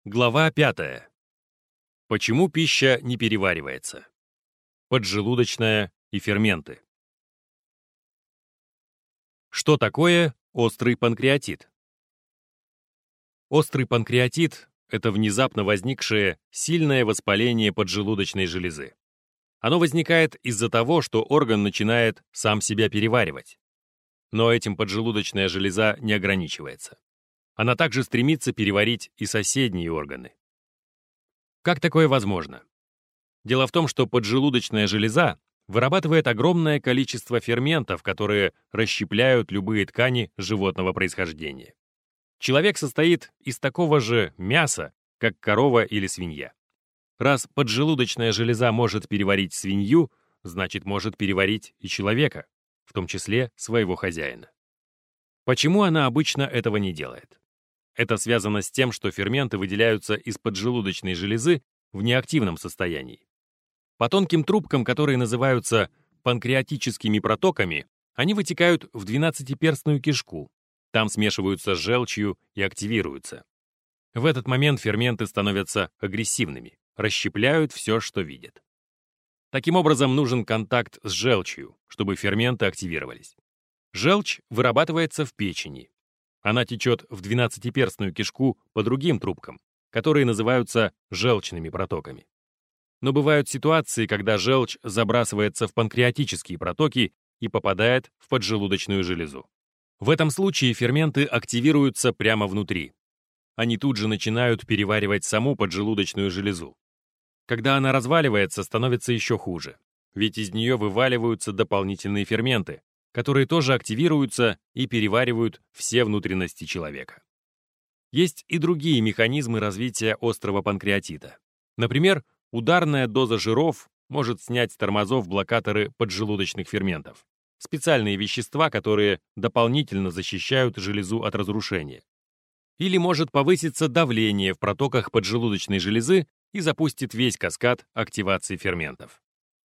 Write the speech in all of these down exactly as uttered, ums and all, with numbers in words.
Глава пятая. Почему пища не переваривается? Поджелудочная и ферменты. Что такое острый панкреатит? Острый панкреатит – это внезапно возникшее сильное воспаление поджелудочной железы. Оно возникает из-за того, что орган начинает сам себя переваривать. Но этим поджелудочная железа не ограничивается. Она также стремится переварить и соседние органы. Как такое возможно? Дело в том, что поджелудочная железа вырабатывает огромное количество ферментов, которые расщепляют любые ткани животного происхождения. Человек состоит из такого же мяса, как корова или свинья. Раз поджелудочная железа может переварить свинью, значит, может переварить и человека, в том числе своего хозяина. Почему она обычно этого не делает? Это связано с тем, что ферменты выделяются из поджелудочной железы в неактивном состоянии. По тонким трубкам, которые называются панкреатическими протоками, они вытекают в двенадцатиперстную кишку. Там смешиваются с желчью и активируются. В этот момент ферменты становятся агрессивными, расщепляют все, что видят. Таким образом, нужен контакт с желчью, чтобы ферменты активировались. Желчь вырабатывается в печени. Она течет в двенадцатиперстную кишку по другим трубкам, которые называются желчными протоками. Но бывают ситуации, когда желчь забрасывается в панкреатические протоки и попадает в поджелудочную железу. В этом случае ферменты активируются прямо внутри. Они тут же начинают переваривать саму поджелудочную железу. Когда она разваливается, становится еще хуже, ведь из нее вываливаются дополнительные ферменты, которые тоже активируются и переваривают все внутренности человека. Есть и другие механизмы развития острого панкреатита. Например, ударная доза жиров может снять с тормозов блокаторы поджелудочных ферментов, специальные вещества, которые дополнительно защищают железу от разрушения. Или может повыситься давление в протоках поджелудочной железы и запустит весь каскад активации ферментов.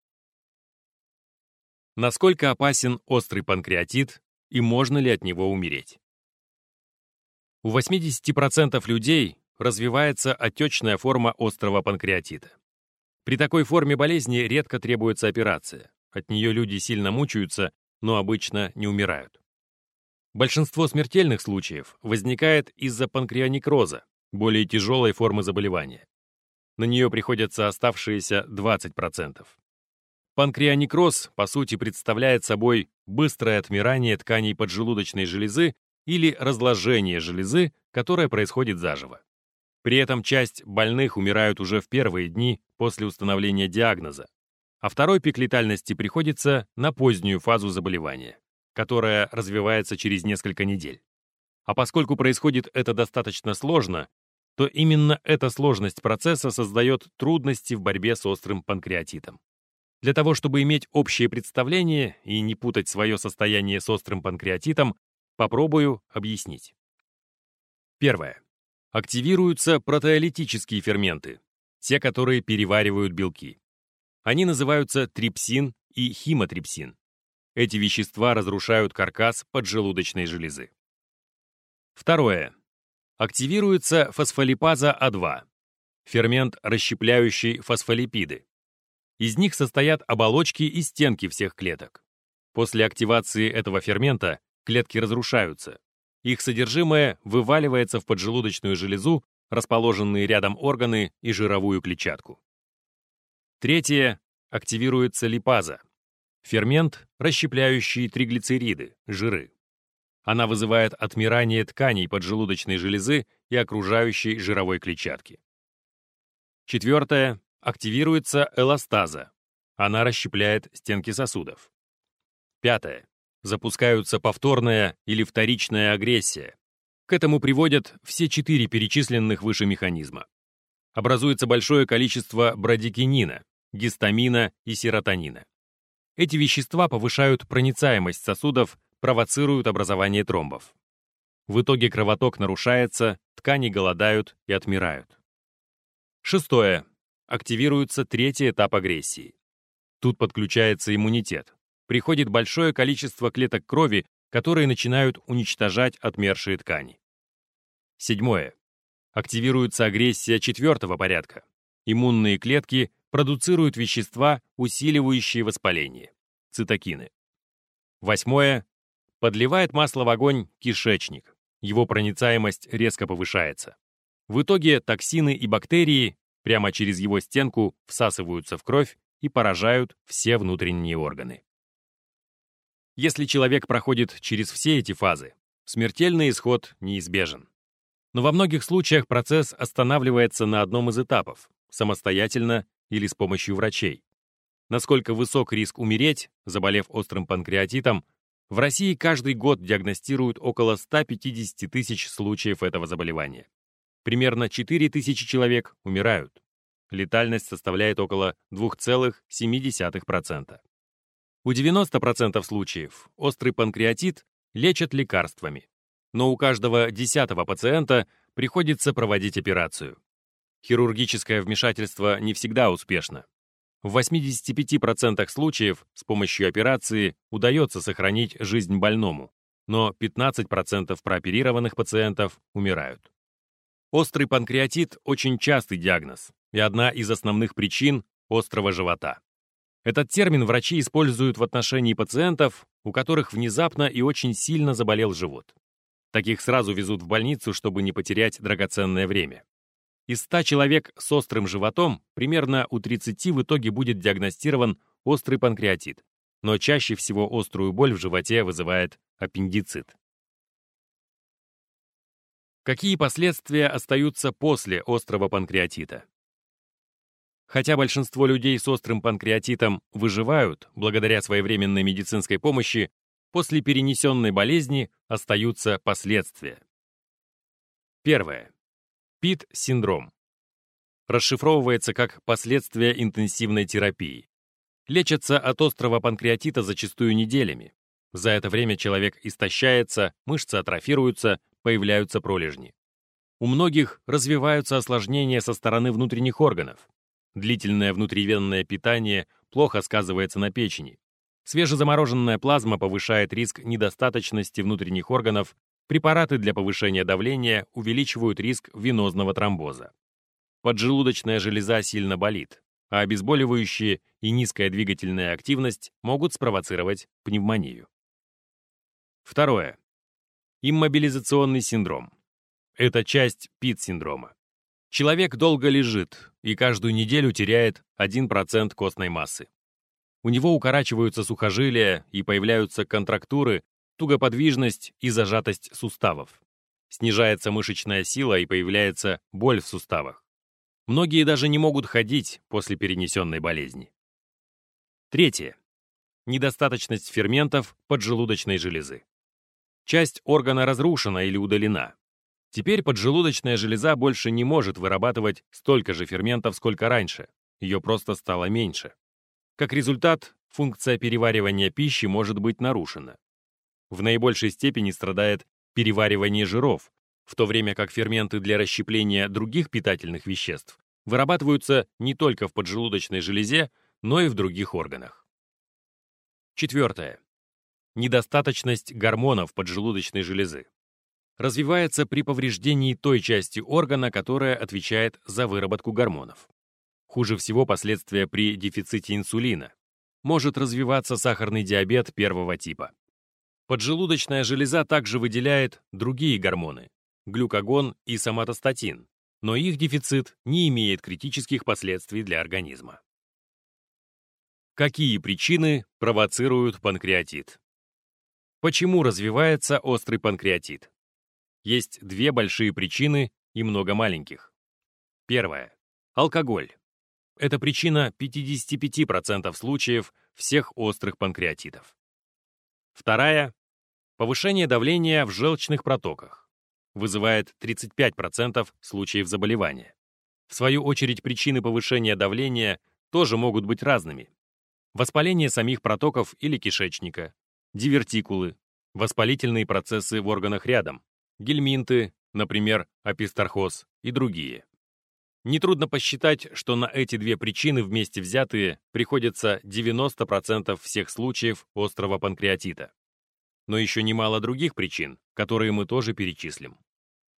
Насколько опасен острый панкреатит и можно ли от него умереть? У восьмидесяти процентов людей развивается отечная форма острого панкреатита. При такой форме болезни редко требуется операция. От нее люди сильно мучаются, но обычно не умирают. Большинство смертельных случаев возникает из-за панкреонекроза, более тяжелой формы заболевания. На нее приходятся оставшиеся двадцать процентов. Панкреонекроз, по сути, представляет собой быстрое отмирание тканей поджелудочной железы или разложение железы, которое происходит заживо. При этом часть больных умирают уже в первые дни после установления диагноза, а второй пик летальности приходится на позднюю фазу заболевания, которая развивается через несколько недель. А поскольку происходит это достаточно сложно, то именно эта сложность процесса создает трудности в борьбе с острым панкреатитом. Для того, чтобы иметь общее представление и не путать свое состояние с острым панкреатитом, попробую объяснить. Первое. Активируются протеолитические ферменты, те, которые переваривают белки. Они называются трипсин и химотрипсин. Эти вещества разрушают каркас поджелудочной железы. Второе. Активируется фосфолипаза А два, фермент, расщепляющий фосфолипиды. Из них состоят оболочки и стенки всех клеток. После активации этого фермента клетки разрушаются. Их содержимое вываливается в поджелудочную железу, расположенные рядом органы и жировую клетчатку. Третье. Активируется липаза, фермент, расщепляющий триглицериды, жиры. Она вызывает отмирание тканей поджелудочной железы и окружающей жировой клетчатки. Четвертое. Активируется эластаза. Она расщепляет стенки сосудов. Пятое. Запускаются повторная или вторичная агрессия. К этому приводят все четыре перечисленных выше механизма. Образуется большое количество брадикинина, гистамина и серотонина. Эти вещества повышают проницаемость сосудов, провоцируют образование тромбов. В итоге кровоток нарушается, ткани голодают и отмирают. Шестое. Активируется третий этап агрессии. Тут подключается иммунитет. Приходит большое количество клеток крови, которые начинают уничтожать отмершие ткани. Седьмое. Активируется агрессия четвертого порядка. Иммунные клетки продуцируют вещества, усиливающие воспаление – цитокины. Восьмое. Подливает масло в огонь кишечник. Его проницаемость резко повышается. В итоге токсины и бактерии прямо через его стенку всасываются в кровь и поражают все внутренние органы. Если человек проходит через все эти фазы, смертельный исход неизбежен. Но во многих случаях процесс останавливается на одном из этапов, самостоятельно или с помощью врачей. Насколько высок риск умереть, заболев острым панкреатитом, в России каждый год диагностируют около ста пятидесяти тысяч случаев этого заболевания. Примерно четыре тысячи человек умирают. Летальность составляет около двух целых семи десятых процента. У девяноста процентов случаев острый панкреатит лечат лекарствами, но у каждого десятого пациента приходится проводить операцию. Хирургическое вмешательство не всегда успешно. В восьмидесяти пяти процентах случаев с помощью операции удается сохранить жизнь больному, но пятнадцать процентов прооперированных пациентов умирают. Острый панкреатит – очень частый диагноз и одна из основных причин острого живота. Этот термин врачи используют в отношении пациентов, у которых внезапно и очень сильно заболел живот. Таких сразу везут в больницу, чтобы не потерять драгоценное время. Из ста человек с острым животом примерно у тридцати в итоге будет диагностирован острый панкреатит, но чаще всего острую боль в животе вызывает аппендицит. Какие последствия остаются после острого панкреатита? Хотя большинство людей с острым панкреатитом выживают благодаря своевременной медицинской помощи, после перенесенной болезни остаются последствия. Первое. ПИТ-синдром. Расшифровывается как последствия интенсивной терапии. Лечатся от острого панкреатита зачастую неделями. За это время человек истощается, мышцы атрофируются, появляются пролежни. У многих развиваются осложнения со стороны внутренних органов. Длительное внутривенное питание плохо сказывается на печени. Свежезамороженная плазма повышает риск недостаточности внутренних органов, препараты для повышения давления увеличивают риск венозного тромбоза. Поджелудочная железа сильно болит, а обезболивающие и низкая двигательная активность могут спровоцировать пневмонию. Второе. Иммобилизационный синдром. Это часть ПИТ-синдрома. Человек долго лежит и каждую неделю теряет один процент костной массы. У него укорачиваются сухожилия и появляются контрактуры, тугоподвижность и зажатость суставов. Снижается мышечная сила и появляется боль в суставах. Многие даже не могут ходить после перенесенной болезни. Третье. Недостаточность ферментов поджелудочной железы. Часть органа разрушена или удалена. Теперь поджелудочная железа больше не может вырабатывать столько же ферментов, сколько раньше. Ее просто стало меньше. Как результат, функция переваривания пищи может быть нарушена. В наибольшей степени страдает переваривание жиров, в то время как ферменты для расщепления других питательных веществ вырабатываются не только в поджелудочной железе, но и в других органах. Четвертое. Недостаточность гормонов поджелудочной железы. Развивается при повреждении той части органа, которая отвечает за выработку гормонов. Хуже всего последствия при дефиците инсулина. Может развиваться сахарный диабет первого типа. Поджелудочная железа также выделяет другие гормоны – глюкагон и соматостатин, но их дефицит не имеет критических последствий для организма. Какие причины провоцируют панкреатит? Почему развивается острый панкреатит? Есть две большие причины и много маленьких. Первая. Алкоголь. Это причина пятидесяти пяти процентов случаев всех острых панкреатитов. Вторая. Повышение давления в желчных протоках. Вызывает тридцать пять процентов случаев заболевания. В свою очередь, причины повышения давления тоже могут быть разными. Воспаление самих протоков или кишечника, дивертикулы, воспалительные процессы в органах рядом, гельминты, например, описторхоз и другие. Нетрудно посчитать, что на эти две причины вместе взятые приходится девяносто процентов всех случаев острого панкреатита. Но еще немало других причин, которые мы тоже перечислим.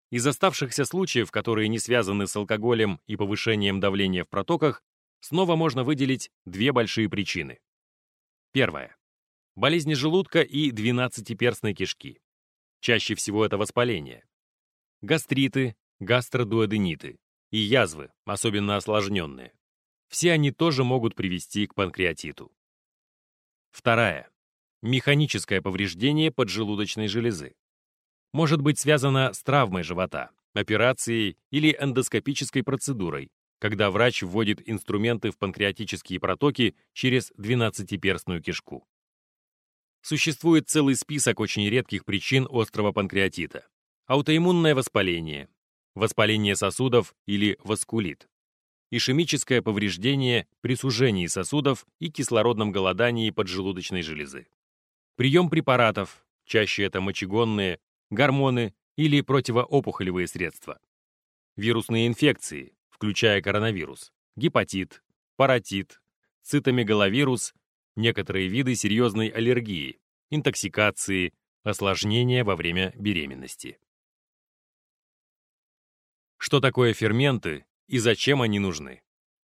Из оставшихся случаев, которые не связаны с алкоголем и повышением давления в протоках, снова можно выделить две большие причины. Первое. Болезни желудка и двенадцатиперстной кишки. Чаще всего это воспаление. Гастриты, гастродуодениты и язвы, особенно осложненные. Все они тоже могут привести к панкреатиту. Вторая. Механическое повреждение поджелудочной железы. Может быть связано с травмой живота, операцией или эндоскопической процедурой, когда врач вводит инструменты в панкреатические протоки через двенадцатиперстную кишку. Существует целый список очень редких причин острого панкреатита. Аутоиммунное воспаление, воспаление сосудов или васкулит, ишемическое повреждение при сужении сосудов и кислородном голодании поджелудочной железы. Прием препаратов, чаще это мочегонные, гормоны или противоопухолевые средства. Вирусные инфекции, включая коронавирус, гепатит, паротит, цитомегаловирус, некоторые виды серьезной аллергии, интоксикации, осложнения во время беременности. Что такое ферменты и зачем они нужны?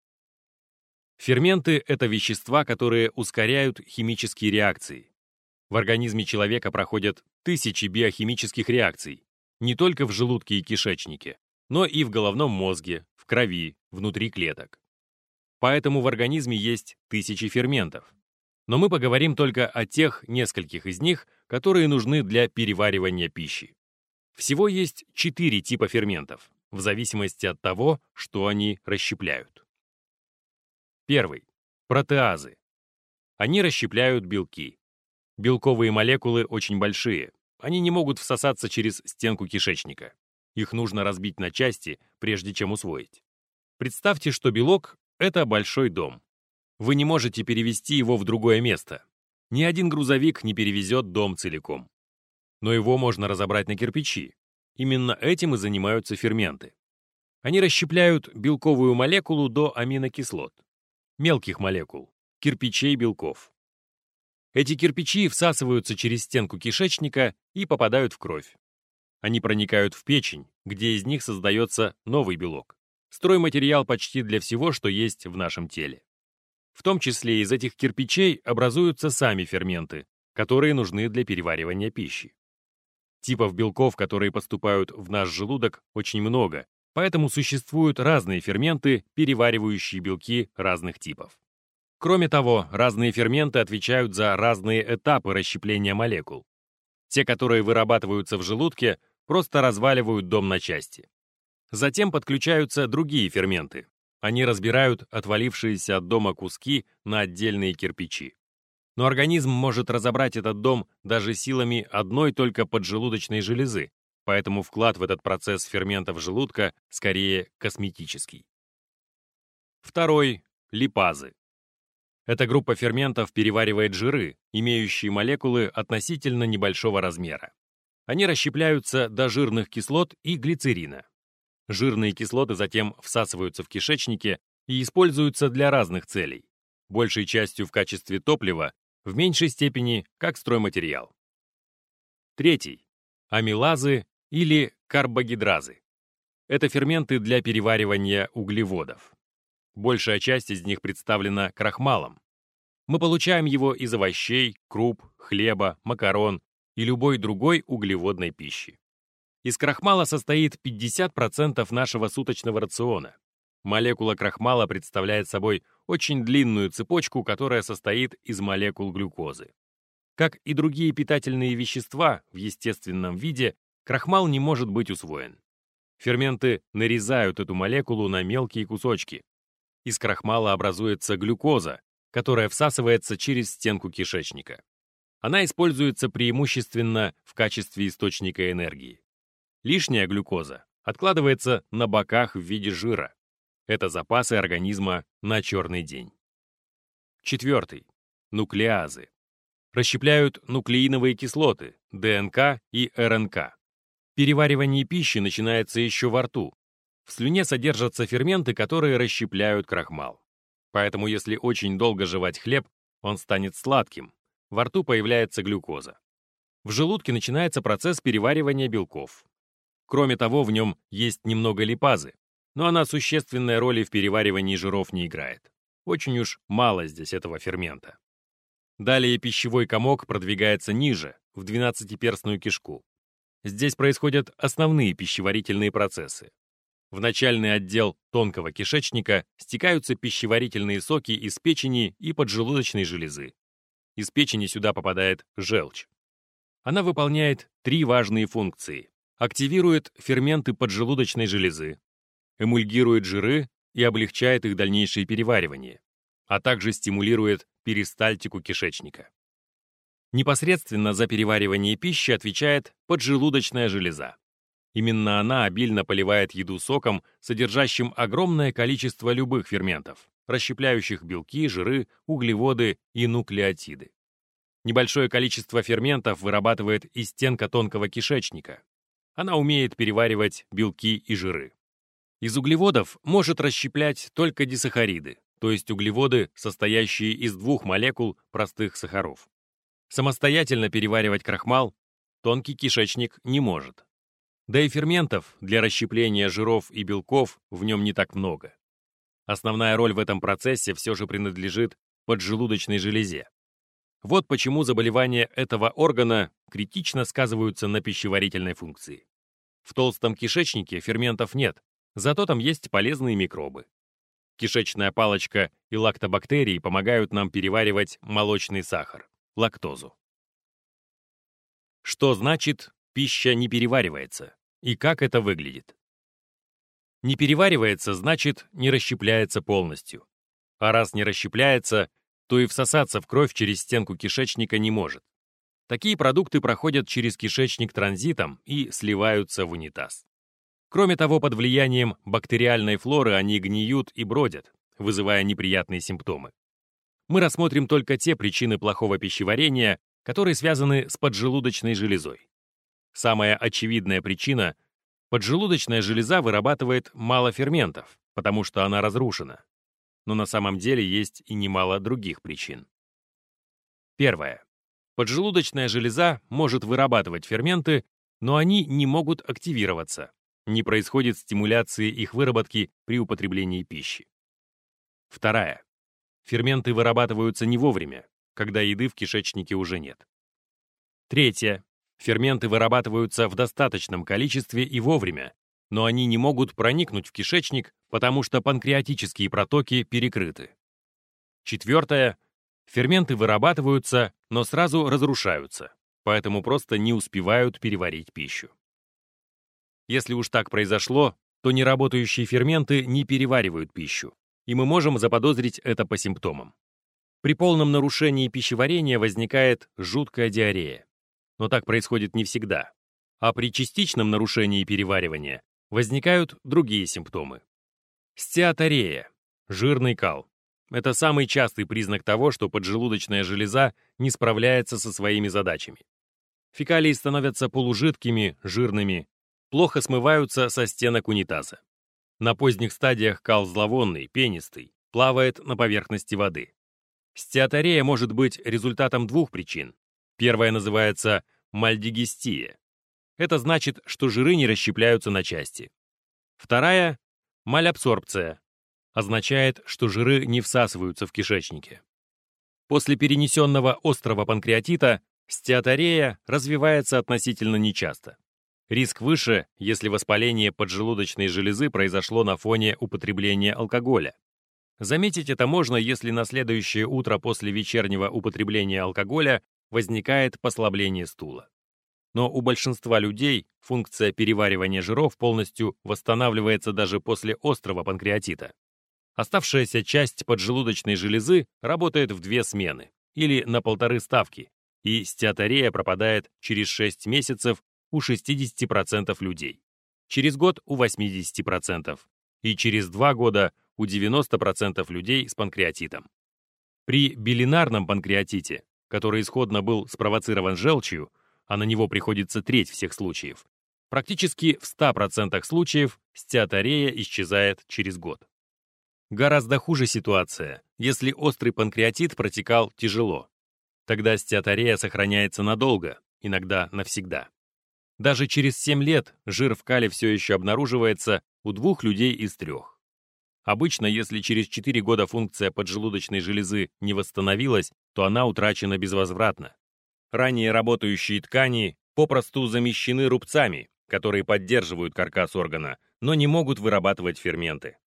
Ферменты — это вещества, которые ускоряют химические реакции. В организме человека проходят тысячи биохимических реакций, не только в желудке и кишечнике, но и в головном мозге, в крови, внутри клеток. Поэтому в организме есть тысячи ферментов. Но мы поговорим только о тех нескольких из них, которые нужны для переваривания пищи. Всего есть четыре типа ферментов, в зависимости от того, что они расщепляют. Первый. Протеазы. Они расщепляют белки. Белковые молекулы очень большие. Они не могут всосаться через стенку кишечника. Их нужно разбить на части, прежде чем усвоить. Представьте, что белок — это большой дом. Вы не можете перевести его в другое место. Ни один грузовик не перевезет дом целиком. Но его можно разобрать на кирпичи. Именно этим и занимаются ферменты. Они расщепляют белковую молекулу до аминокислот, мелких молекул, кирпичей белков. Эти кирпичи всасываются через стенку кишечника и попадают в кровь. Они проникают в печень, где из них создается новый белок, стройматериал почти для всего, что есть в нашем теле. В том числе из этих кирпичей образуются сами ферменты, которые нужны для переваривания пищи. Типов белков, которые поступают в наш желудок, очень много, поэтому существуют разные ферменты, переваривающие белки разных типов. Кроме того, разные ферменты отвечают за разные этапы расщепления молекул. Те, которые вырабатываются в желудке, просто разваливают дом на части. Затем подключаются другие ферменты. Они разбирают отвалившиеся от дома куски на отдельные кирпичи. Но организм может разобрать этот дом даже силами одной только поджелудочной железы, поэтому вклад в этот процесс ферментов желудка скорее косметический. Второй — липазы. Эта группа ферментов переваривает жиры, имеющие молекулы относительно небольшого размера. Они расщепляются до жирных кислот и глицерина. Жирные кислоты затем всасываются в кишечнике и используются для разных целей, большей частью в качестве топлива, в меньшей степени как стройматериал. Третий — амилазы или карбогидразы. Это ферменты для переваривания углеводов. Большая часть из них представлена крахмалом. Мы получаем его из овощей, круп, хлеба, макарон и любой другой углеводной пищи. Из крахмала состоит пятьдесят процентов нашего суточного рациона. Молекула крахмала представляет собой очень длинную цепочку, которая состоит из молекул глюкозы. Как и другие питательные вещества в естественном виде, крахмал не может быть усвоен. Ферменты нарезают эту молекулу на мелкие кусочки. Из крахмала образуется глюкоза, которая всасывается через стенку кишечника. Она используется преимущественно в качестве источника энергии. Лишняя глюкоза откладывается на боках в виде жира. Это запасы организма на черный день. Четвертый. Нуклеазы. Расщепляют нуклеиновые кислоты, ДНК и РНК. Переваривание пищи начинается еще во рту. В слюне содержатся ферменты, которые расщепляют крахмал. Поэтому если очень долго жевать хлеб, он станет сладким. Во рту появляется глюкоза. В желудке начинается процесс переваривания белков. Кроме того, в нем есть немного липазы, но она существенной роли в переваривании жиров не играет. Очень уж мало здесь этого фермента. Далее пищевой комок продвигается ниже, в двенадцатиперстную кишку. Здесь происходят основные пищеварительные процессы. В начальный отдел тонкого кишечника стекаются пищеварительные соки из печени и поджелудочной железы. Из печени сюда попадает желчь. Она выполняет три важные функции. Активирует ферменты поджелудочной железы, эмульгирует жиры и облегчает их дальнейшее переваривание, а также стимулирует перистальтику кишечника. Непосредственно за переваривание пищи отвечает поджелудочная железа. Именно она обильно поливает еду соком, содержащим огромное количество любых ферментов, расщепляющих белки, жиры, углеводы и нуклеотиды. Небольшое количество ферментов вырабатывает и стенка тонкого кишечника. Она умеет переваривать белки и жиры. Из углеводов может расщеплять только дисахариды, то есть углеводы, состоящие из двух молекул простых сахаров. Самостоятельно переваривать крахмал тонкий кишечник не может. Да и ферментов для расщепления жиров и белков в нем не так много. Основная роль в этом процессе все же принадлежит поджелудочной железе. Вот почему заболевания этого органа критично сказываются на пищеварительной функции. В толстом кишечнике ферментов нет, зато там есть полезные микробы. Кишечная палочка и лактобактерии помогают нам переваривать молочный сахар, лактозу. Что значит пища не переваривается и как это выглядит? Не переваривается значит не расщепляется полностью. А раз не расщепляется, то и всосаться в кровь через стенку кишечника не может. Такие продукты проходят через кишечник транзитом и сливаются в унитаз. Кроме того, под влиянием бактериальной флоры они гниют и бродят, вызывая неприятные симптомы. Мы рассмотрим только те причины плохого пищеварения, которые связаны с поджелудочной железой. Самая очевидная причина – поджелудочная железа вырабатывает мало ферментов, потому что она разрушена. Но на самом деле есть и немало других причин. Первое. Поджелудочная железа может вырабатывать ферменты, но они не могут активироваться. Не происходит стимуляции их выработки при употреблении пищи. Вторая. Ферменты вырабатываются не вовремя, когда еды в кишечнике уже нет. Третье. Ферменты вырабатываются в достаточном количестве и вовремя, но они не могут проникнуть в кишечник, потому что панкреатические протоки перекрыты. Четвертое. Ферменты вырабатываются, но сразу разрушаются, поэтому просто не успевают переварить пищу. Если уж так произошло, то неработающие ферменты не переваривают пищу, и мы можем заподозрить это по симптомам. При полном нарушении пищеварения возникает жуткая диарея. Но так происходит не всегда. А при частичном нарушении переваривания возникают другие симптомы. Стеаторея, жирный кал. Это самый частый признак того, что поджелудочная железа не справляется со своими задачами. Фекалии становятся полужидкими, жирными, плохо смываются со стенок унитаза. На поздних стадиях кал зловонный, пенистый, плавает на поверхности воды. Стеаторея может быть результатом двух причин. Первая называется мальдигестия. Это значит, что жиры не расщепляются на части. Вторая – малябсорбция. Означает, что жиры не всасываются в кишечнике. После перенесенного острого панкреатита стеаторея развивается относительно нечасто. Риск выше, если воспаление поджелудочной железы произошло на фоне употребления алкоголя. Заметить это можно, если на следующее утро после вечернего употребления алкоголя возникает послабление стула. Но у большинства людей функция переваривания жиров полностью восстанавливается даже после острого панкреатита. Оставшаяся часть поджелудочной железы работает в две смены, или на полторы ставки, и стеаторея пропадает через шесть месяцев у шестидесяти процентов людей, через год у восьмидесяти процентов и через два года у девяноста процентов людей с панкреатитом. При билинарном панкреатите, который исходно был спровоцирован желчью, а на него приходится треть всех случаев, практически в ста процентах случаев стеаторея исчезает через год. Гораздо хуже ситуация, если острый панкреатит протекал тяжело. Тогда стеаторея сохраняется надолго, иногда навсегда. Даже через семь лет жир в кале все еще обнаруживается у двух людей из трех. Обычно, если через четыре года функция поджелудочной железы не восстановилась, то она утрачена безвозвратно. Ранее работающие ткани попросту замещены рубцами, которые поддерживают каркас органа, но не могут вырабатывать ферменты.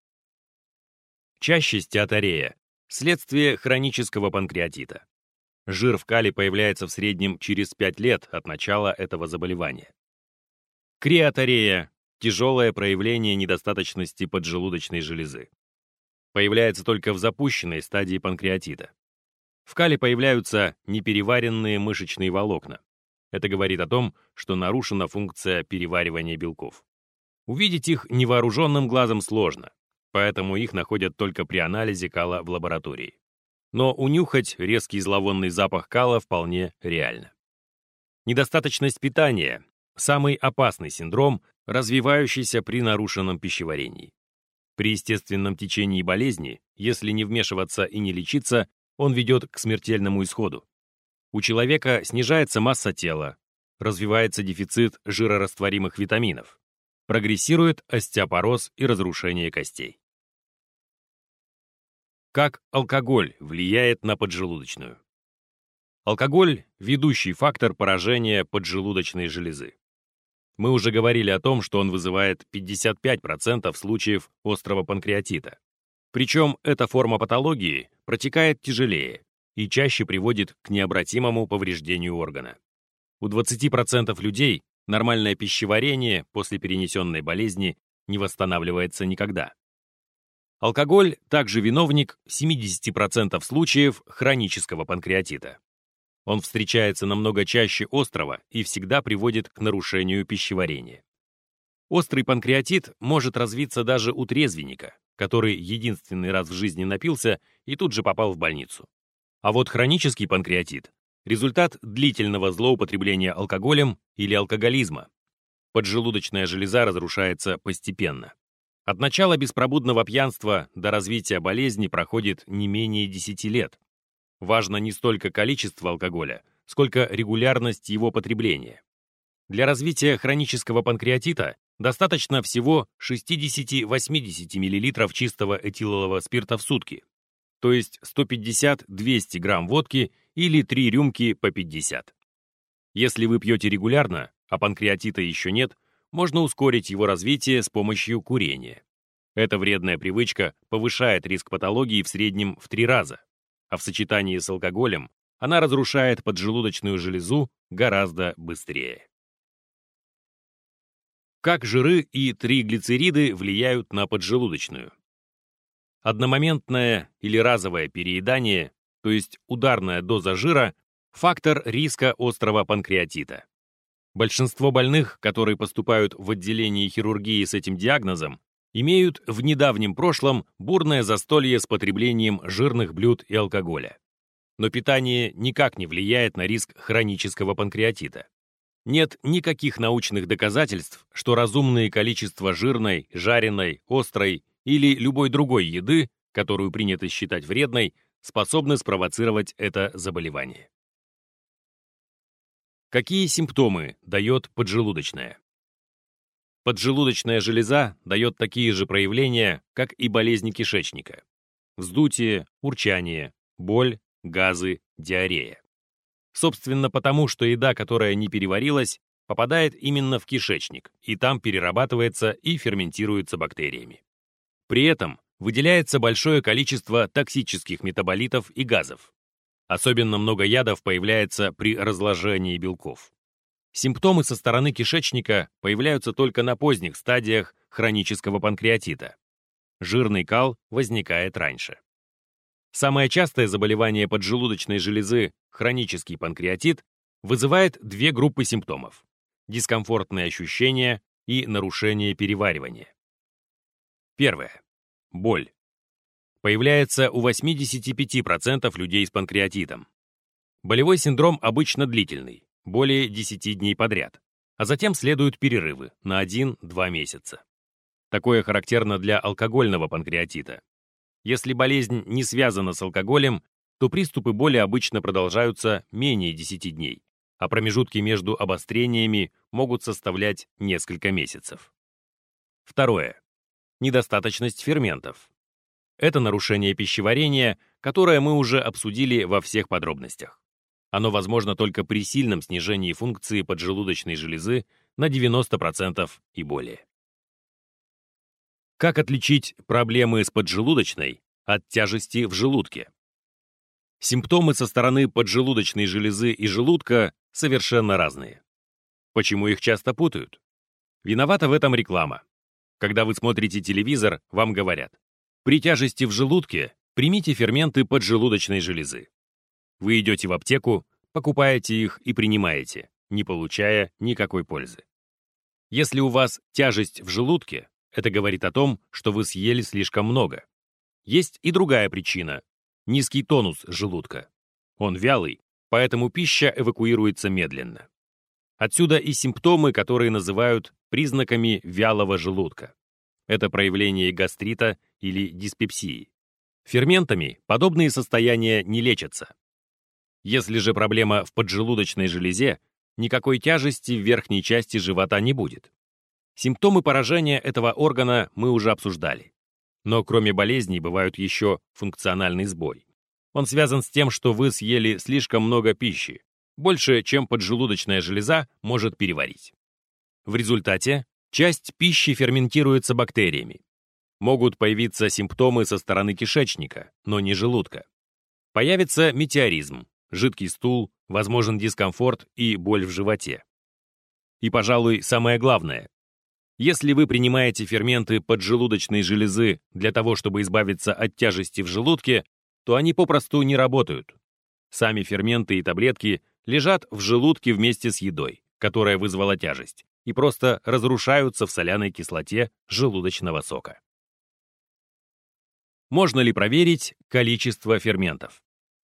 Чаще стеаторея – следствие хронического панкреатита. Жир в кале появляется в среднем через пять лет от начала этого заболевания. Креаторея – тяжелое проявление недостаточности поджелудочной железы. Появляется только в запущенной стадии панкреатита. В кале появляются непереваренные мышечные волокна. Это говорит о том, что нарушена функция переваривания белков. Увидеть их невооруженным глазом сложно, поэтому их находят только при анализе кала в лаборатории. Но унюхать резкий зловонный запах кала вполне реально. Недостаточность питания – самый опасный синдром, развивающийся при нарушенном пищеварении. При естественном течении болезни, если не вмешиваться и не лечиться, он ведет к смертельному исходу. У человека снижается масса тела, развивается дефицит жирорастворимых витаминов, прогрессирует остеопороз и разрушение костей. Как алкоголь влияет на поджелудочную? Алкоголь – ведущий фактор поражения поджелудочной железы. Мы уже говорили о том, что он вызывает пятьдесят пять процентов случаев острого панкреатита. Причем эта форма патологии протекает тяжелее и чаще приводит к необратимому повреждению органа. У двадцати процентов людей нормальное пищеварение после перенесенной болезни не восстанавливается никогда. Алкоголь также виновник семидесяти процентов случаев хронического панкреатита. Он встречается намного чаще острого и всегда приводит к нарушению пищеварения. Острый панкреатит может развиться даже у трезвенника, который единственный раз в жизни напился и тут же попал в больницу. А вот хронический панкреатит – результат длительного злоупотребления алкоголем или алкоголизма. Поджелудочная железа разрушается постепенно. От начала беспробудного пьянства до развития болезни проходит не менее десяти лет. Важно не столько количество алкоголя, сколько регулярность его потребления. Для развития хронического панкреатита достаточно всего шестидесяти-восьмидесяти миллилитров чистого этилового спирта в сутки, то есть сто пятьдесят - двести грамм водки или три рюмки по пятьдесят. Если вы пьете регулярно, а панкреатита еще нет, можно ускорить его развитие с помощью курения. Эта вредная привычка повышает риск патологии в среднем в три раза, а в сочетании с алкоголем она разрушает поджелудочную железу гораздо быстрее. Как жиры и триглицериды влияют на поджелудочную? Одномоментное или разовое переедание, то есть ударная доза жира, фактор риска острого панкреатита. Большинство больных, которые поступают в отделение хирургии с этим диагнозом, имеют в недавнем прошлом бурное застолье с потреблением жирных блюд и алкоголя. Но питание никак не влияет на риск хронического панкреатита. Нет никаких научных доказательств, что разумное количество жирной, жареной, острой или любой другой еды, которую принято считать вредной, способны спровоцировать это заболевание. Какие симптомы дает поджелудочная? Поджелудочная железа дает такие же проявления, как и болезни кишечника. Вздутие, урчание, боль, газы, диарея. Собственно, потому что еда, которая не переварилась, попадает именно в кишечник, и там перерабатывается и ферментируется бактериями. При этом выделяется большое количество токсических метаболитов и газов. Особенно много ядов появляется при разложении белков. Симптомы со стороны кишечника появляются только на поздних стадиях хронического панкреатита. Жирный кал возникает раньше. Самое частое заболевание поджелудочной железы, хронический панкреатит, вызывает две группы симптомов – дискомфортные ощущения и нарушение переваривания. Первое. Боль. Появляется у восьмидесяти пяти процентов людей с панкреатитом. Болевой синдром обычно длительный, более десяти дней подряд, а затем следуют перерывы на один-два месяца. Такое характерно для алкогольного панкреатита. Если болезнь не связана с алкоголем, то приступы боли обычно продолжаются менее десяти дней, а промежутки между обострениями могут составлять несколько месяцев. Второе. Недостаточность ферментов. Это нарушение пищеварения, которое мы уже обсудили во всех подробностях. Оно возможно только при сильном снижении функции поджелудочной железы на девяносто процентов и более. Как отличить проблемы с поджелудочной от тяжести в желудке? Симптомы со стороны поджелудочной железы и желудка совершенно разные. Почему их часто путают? Виновата в этом реклама. Когда вы смотрите телевизор, вам говорят: при тяжести в желудке примите ферменты поджелудочной железы. Вы идете в аптеку, покупаете их и принимаете, не получая никакой пользы. Если у вас тяжесть в желудке, это говорит о том, что вы съели слишком много. Есть и другая причина – низкий тонус желудка. Он вялый, поэтому пища эвакуируется медленно. Отсюда и симптомы, которые называют признаками вялого желудка. Это проявление гастрита или диспепсии. Ферментами подобные состояния не лечатся. Если же проблема в поджелудочной железе, никакой тяжести в верхней части живота не будет. Симптомы поражения этого органа мы уже обсуждали. Но кроме болезней бывают еще функциональный сбой. Он связан с тем, что вы съели слишком много пищи, больше, чем поджелудочная железа может переварить. В результате часть пищи ферментируется бактериями. Могут появиться симптомы со стороны кишечника, но не желудка. Появится метеоризм, жидкий стул, возможен дискомфорт и боль в животе. И, пожалуй, самое главное. Если вы принимаете ферменты поджелудочной железы для того, чтобы избавиться от тяжести в желудке, то они попросту не работают. Сами ферменты и таблетки лежат в желудке вместе с едой, которая вызвала тяжесть, и просто разрушаются в соляной кислоте желудочного сока. Можно ли проверить количество ферментов?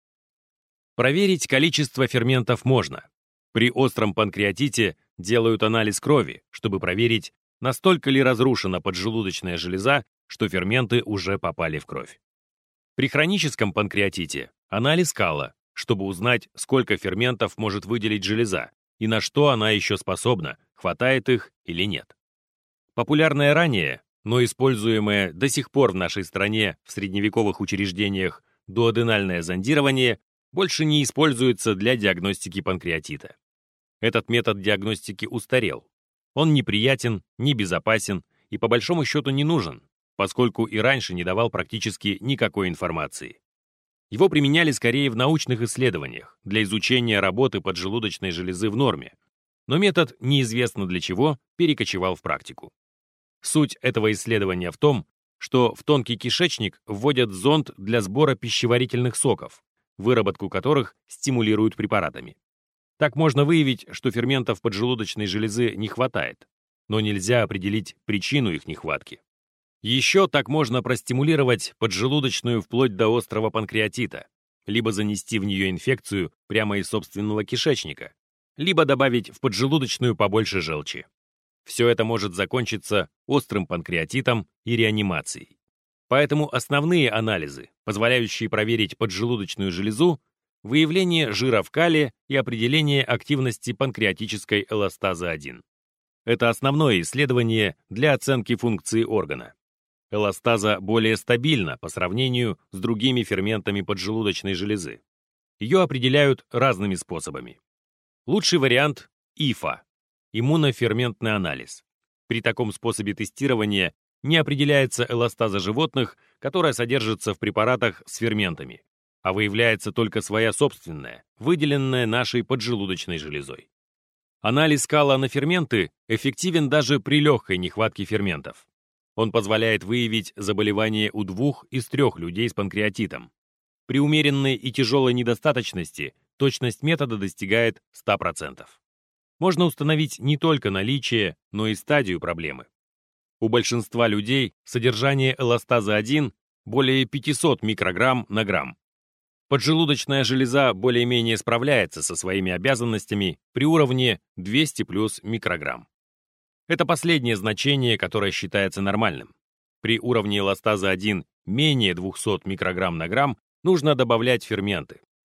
Проверить количество ферментов можно. При остром панкреатите делают анализ крови, чтобы проверить, настолько ли разрушена поджелудочная железа, что ферменты уже попали в кровь. При хроническом панкреатите анализ кала, чтобы узнать, сколько ферментов может выделить железа и на что она еще способна, хватает их или нет. Популярное ранее, но используемое до сих пор в нашей стране в средневековых учреждениях дуоденальное зондирование больше не используется для диагностики панкреатита. Этот метод диагностики устарел. Он неприятен, небезопасен и по большому счету не нужен, поскольку и раньше не давал практически никакой информации. Его применяли скорее в научных исследованиях для изучения работы поджелудочной железы в норме, но метод, неизвестно для чего, перекочевал в практику. Суть этого исследования в том, что в тонкий кишечник вводят зонд для сбора пищеварительных соков, выработку которых стимулируют препаратами. Так можно выявить, что ферментов поджелудочной железы не хватает, но нельзя определить причину их нехватки. Еще так можно простимулировать поджелудочную вплоть до острого панкреатита, либо занести в нее инфекцию прямо из собственного кишечника, либо добавить в поджелудочную побольше желчи. Все это может закончиться острым панкреатитом и реанимацией. Поэтому основные анализы, позволяющие проверить поджелудочную железу, выявление жира в кале и определение активности панкреатической эластазы один. Это основное исследование для оценки функции органа. Эластаза более стабильна по сравнению с другими ферментами поджелудочной железы. Ее определяют разными способами. Лучший вариант – ай эф а – иммуноферментный анализ. При таком способе тестирования не определяется эластаза животных, которая содержится в препаратах с ферментами, а выявляется только своя собственная, выделенная нашей поджелудочной железой. Анализ кала на ферменты эффективен даже при легкой нехватке ферментов. Он позволяет выявить заболевание у двух из трех людей с панкреатитом. При умеренной и тяжелой недостаточности точность метода достигает ста процентов. Можно установить не только наличие, но и стадию проблемы. У большинства людей содержание эластазы один более пятисот микрограмм на грамм. Поджелудочная железа более-менее справляется со своими обязанностями при уровне двести плюс микрограмм. Это последнее значение, которое считается нормальным. При уровне эластазы один менее двухсот микрограмм на грамм нужно добавлять ферменты.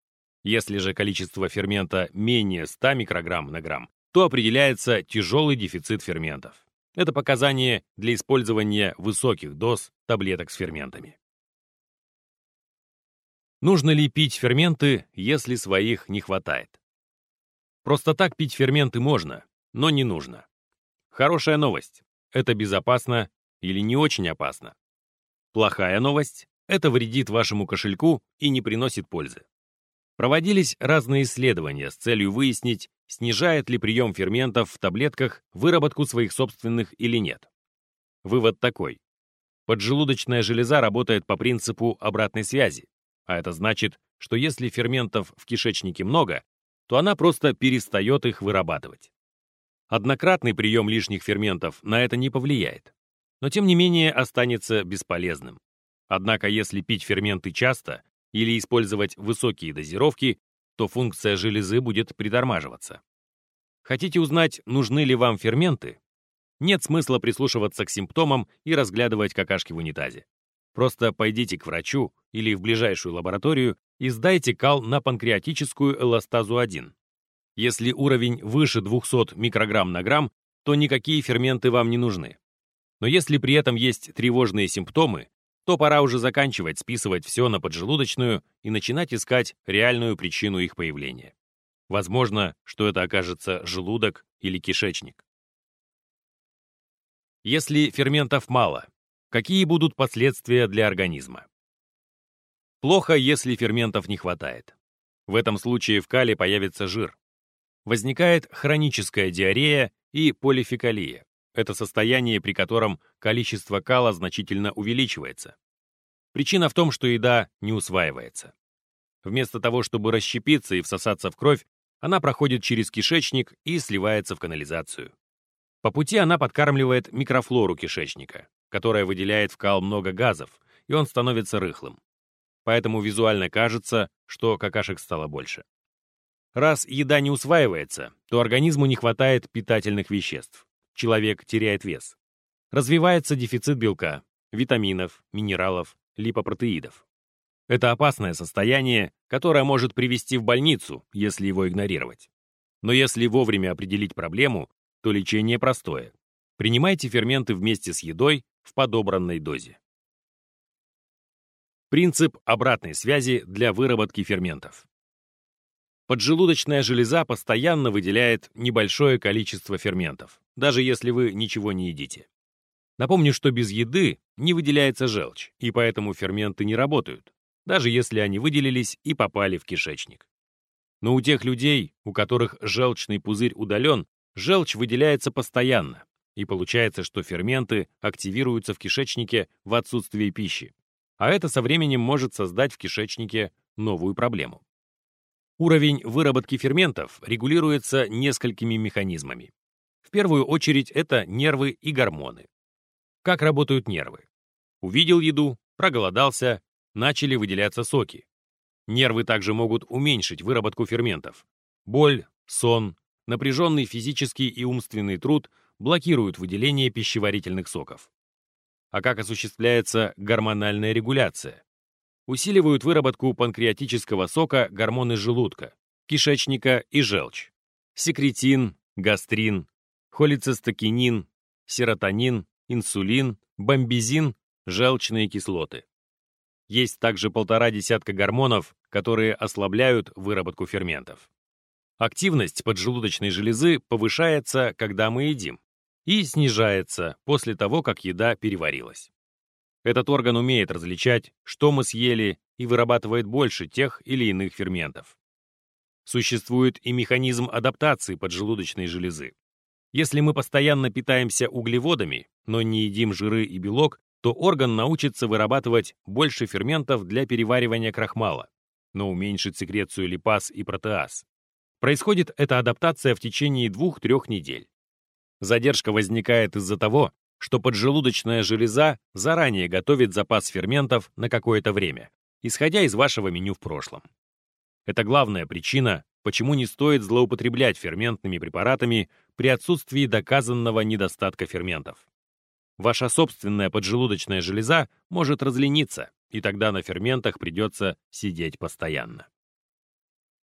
Если же количество фермента менее ста микрограмм на грамм, то определяется тяжелый дефицит ферментов. Это показание для использования высоких доз таблеток с ферментами. Нужно ли пить ферменты, если своих не хватает? Просто так пить ферменты можно, но не нужно. Хорошая новость – это безопасно или не очень опасно. Плохая новость – это вредит вашему кошельку и не приносит пользы. Проводились разные исследования с целью выяснить, снижает ли прием ферментов в таблетках выработку своих собственных или нет. Вывод такой. Поджелудочная железа работает по принципу обратной связи, а это значит, что если ферментов в кишечнике много, то она просто перестает их вырабатывать. Однократный прием лишних ферментов на это не повлияет, но тем не менее останется бесполезным. Однако если пить ферменты часто или использовать высокие дозировки, то функция железы будет притормаживаться. Хотите узнать, нужны ли вам ферменты? Нет смысла прислушиваться к симптомам и разглядывать какашки в унитазе. Просто пойдите к врачу или в ближайшую лабораторию и сдайте кал на панкреатическую эластазу один. Если уровень выше двухсот микрограмм на грамм, то никакие ферменты вам не нужны. Но если при этом есть тревожные симптомы, то пора уже заканчивать списывать все на поджелудочную и начинать искать реальную причину их появления. Возможно, что это окажется желудок или кишечник. Если ферментов мало, какие будут последствия для организма? Плохо, если ферментов не хватает. В этом случае в кале появится жир. Возникает хроническая диарея и полифекалия. Это состояние, при котором количество кала значительно увеличивается. Причина в том, что еда не усваивается. Вместо того, чтобы расщепиться и всосаться в кровь, она проходит через кишечник и сливается в канализацию. По пути она подкармливает микрофлору кишечника, которая выделяет в кал много газов, и он становится рыхлым. Поэтому визуально кажется, что какашек стало больше. Раз еда не усваивается, то организму не хватает питательных веществ. Человек теряет вес. Развивается дефицит белка, витаминов, минералов, липопротеидов. Это опасное состояние, которое может привести в больницу, если его игнорировать. Но если вовремя определить проблему, то лечение простое. Принимайте ферменты вместе с едой в подобранной дозе. Принцип обратной связи для выработки ферментов. Поджелудочная железа постоянно выделяет небольшое количество ферментов, даже если вы ничего не едите. Напомню, что без еды не выделяется желчь, и поэтому ферменты не работают, даже если они выделились и попали в кишечник. Но у тех людей, у которых желчный пузырь удален, желчь выделяется постоянно, и получается, что ферменты активируются в кишечнике в отсутствии пищи, а это со временем может создать в кишечнике новую проблему. Уровень выработки ферментов регулируется несколькими механизмами. В первую очередь это нервы и гормоны. Как работают нервы? Увидел еду, проголодался, начали выделяться соки. Нервы также могут уменьшить выработку ферментов. Боль, сон, напряженный физический и умственный труд блокируют выделение пищеварительных соков. А как осуществляется гормональная регуляция? Усиливают выработку панкреатического сока гормоны желудка, кишечника и желчь. Секретин, гастрин, холецистокинин, серотонин, инсулин, бомбезин, желчные кислоты. Есть также полтора десятка гормонов, которые ослабляют выработку ферментов. Активность поджелудочной железы повышается, когда мы едим, и снижается после того, как еда переварилась. Этот орган умеет различать, что мы съели, и вырабатывает больше тех или иных ферментов. Существует и механизм адаптации поджелудочной железы. Если мы постоянно питаемся углеводами, но не едим жиры и белок, то орган научится вырабатывать больше ферментов для переваривания крахмала, но уменьшит секрецию липаз и протеаз. Происходит эта адаптация в течение двух-трех недель. Задержка возникает из-за того, что поджелудочная железа заранее готовит запас ферментов на какое-то время, исходя из вашего меню в прошлом. Это главная причина, почему не стоит злоупотреблять ферментными препаратами при отсутствии доказанного недостатка ферментов. Ваша собственная поджелудочная железа может разлениться, и тогда на ферментах придется сидеть постоянно.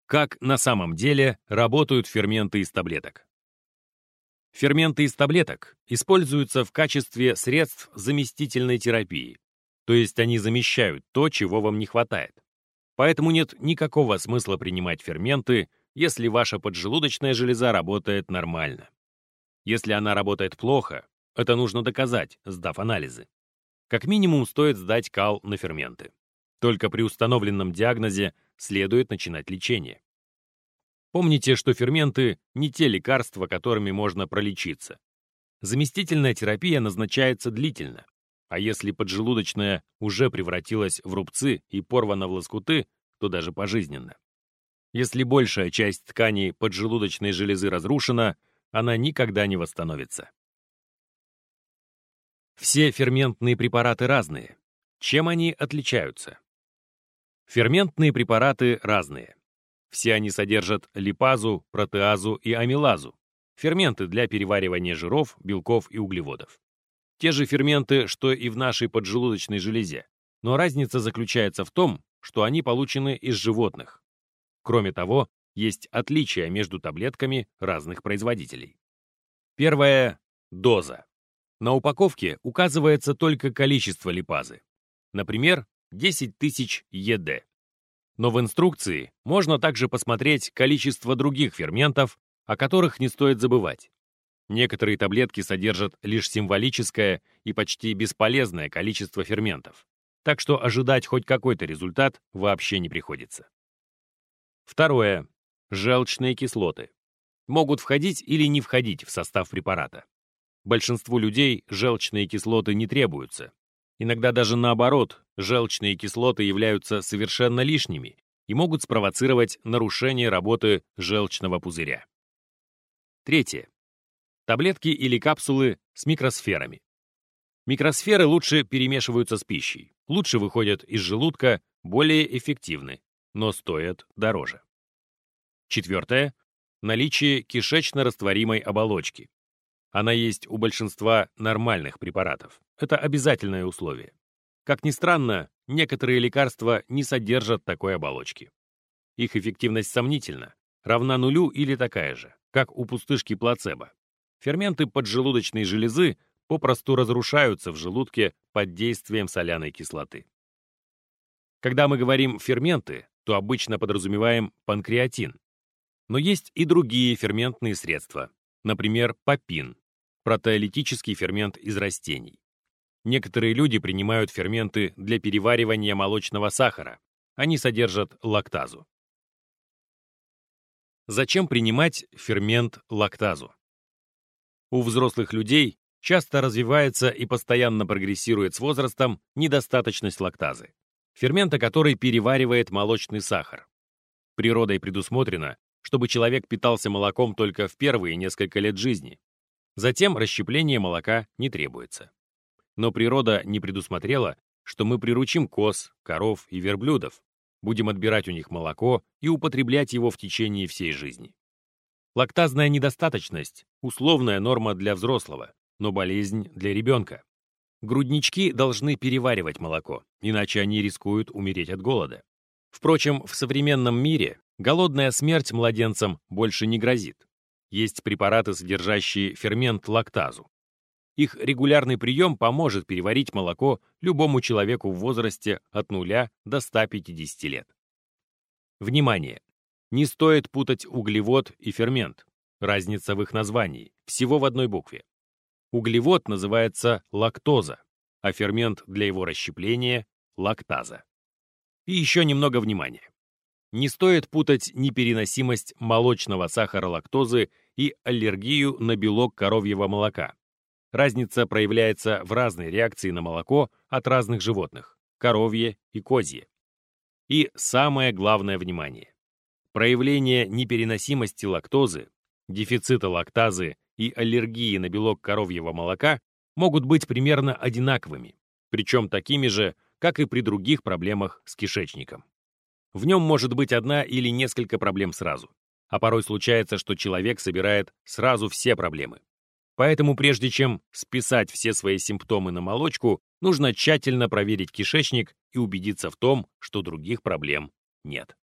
Как на самом деле работают ферменты из таблеток? Ферменты из таблеток используются в качестве средств заместительной терапии, то есть они замещают то, чего вам не хватает. Поэтому нет никакого смысла принимать ферменты, если ваша поджелудочная железа работает нормально. Если она работает плохо, это нужно доказать, сдав анализы. Как минимум стоит сдать кал на ферменты. Только при установленном диагнозе следует начинать лечение. Помните, что ферменты не те лекарства, которыми можно пролечиться. Заместительная терапия назначается длительно, а если поджелудочная уже превратилась в рубцы и порвана в лоскуты, то даже пожизненно. Если большая часть тканей поджелудочной железы разрушена, она никогда не восстановится. Все ферментные препараты разные. Чем они отличаются? Ферментные препараты разные. Все они содержат липазу, протеазу и амилазу, ферменты для переваривания жиров, белков и углеводов. Те же ферменты, что и в нашей поджелудочной железе, но разница заключается в том, что они получены из животных. Кроме того, есть отличия между таблетками разных производителей. Первое – доза. На упаковке указывается только количество липазы. Например, десять тысяч и ди. Но в инструкции можно также посмотреть количество других ферментов, о которых не стоит забывать. Некоторые таблетки содержат лишь символическое и почти бесполезное количество ферментов, так что ожидать хоть какой-то результат вообще не приходится. Второе. Желчные кислоты. Могут входить или не входить в состав препарата. Большинству людей желчные кислоты не требуются. Иногда даже наоборот, желчные кислоты являются совершенно лишними и могут спровоцировать нарушение работы желчного пузыря. Третье. Таблетки или капсулы с микросферами. Микросферы лучше перемешиваются с пищей, лучше выходят из желудка, более эффективны, но стоят дороже. Четвертое. Наличие кишечно-растворимой оболочки. Она есть у большинства нормальных препаратов. Это обязательное условие. Как ни странно, некоторые лекарства не содержат такой оболочки. Их эффективность сомнительна, равна нулю или такая же, как у пустышки плацебо. Ферменты поджелудочной железы попросту разрушаются в желудке под действием соляной кислоты. Когда мы говорим «ферменты», то обычно подразумеваем панкреатин. Но есть и другие ферментные средства, например, папин, протеолитический фермент из растений. Некоторые люди принимают ферменты для переваривания молочного сахара. Они содержат лактазу. Зачем принимать фермент лактазу? У взрослых людей часто развивается и постоянно прогрессирует с возрастом недостаточность лактазы, фермента, который переваривает молочный сахар. Природой предусмотрено, чтобы человек питался молоком только в первые несколько лет жизни. Затем расщепление молока не требуется. Но природа не предусмотрела, что мы приручим коз, коров и верблюдов, будем отбирать у них молоко и употреблять его в течение всей жизни. Лактазная недостаточность – условная норма для взрослого, но болезнь для ребенка. Груднички должны переваривать молоко, иначе они рискуют умереть от голода. Впрочем, в современном мире голодная смерть младенцам больше не грозит. Есть препараты, содержащие фермент лактазу. Их регулярный прием поможет переварить молоко любому человеку в возрасте от нуля до ста пятидесяти лет. Внимание! Не стоит путать углевод и фермент. Разница в их названии, всего в одной букве. Углевод называется лактоза, а фермент для его расщепления – лактаза. И еще немного внимания. Не стоит путать непереносимость молочного сахара лактозы и аллергию на белок коровьего молока. Разница проявляется в разной реакции на молоко от разных животных – коровье и козье. И самое главное внимание. Проявление непереносимости лактозы, дефицита лактазы и аллергии на белок коровьего молока могут быть примерно одинаковыми, причем такими же, как и при других проблемах с кишечником. В нем может быть одна или несколько проблем сразу, а порой случается, что человек собирает сразу все проблемы. Поэтому прежде чем списать все свои симптомы на молочку, нужно тщательно проверить кишечник и убедиться в том, что других проблем нет.